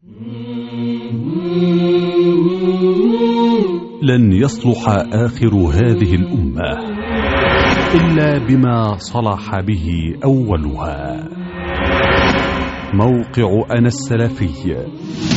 لن يصلح آخر هذه الأمة إلا بما صلح به أولها. موقع أنا السلفي